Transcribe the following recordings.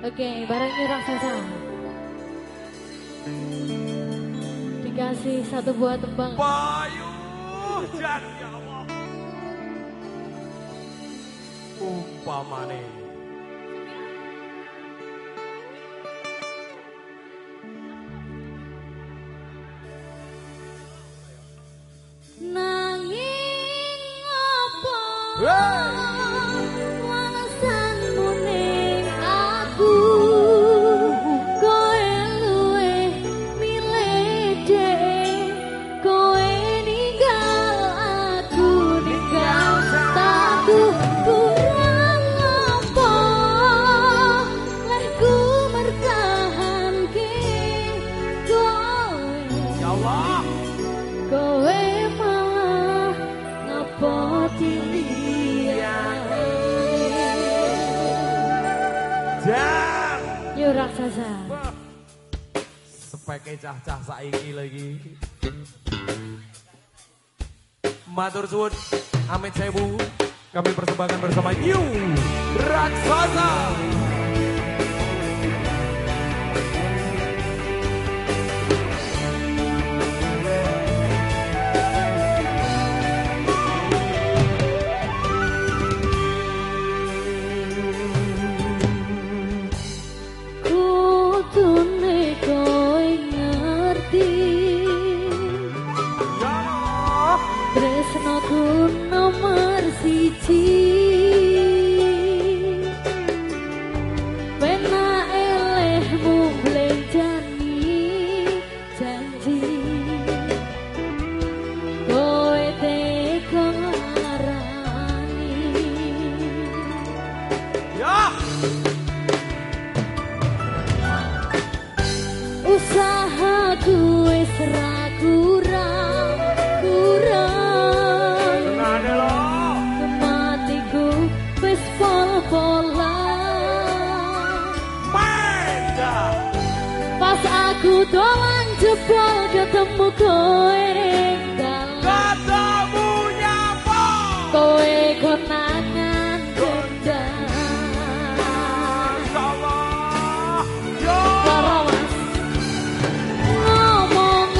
Oke, bareng New Raksasa. Dikasih satu buah tembang. Bayu Jan, ya Allah. Umpamane. Nanging apa? Hey! New Raksasa. Sepeke cah-cah saiki lagi. Matur suwun, amit sewu. Kami persembahkan bersama New Raksasa. Nomor siji pena elehmu blenjani janji kowe teko ngarani ya usahaku wis ra kurang pas aku dolan jebol ketemu kowe ketemu nyapa kowe konangan gendang Allah yo Mas ngomong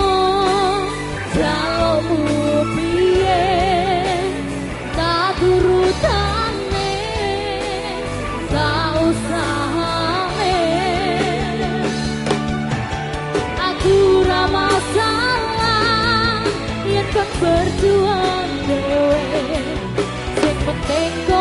jalukmu piye tak turutane tak usah masalah yen kan berjuang dewe sing penting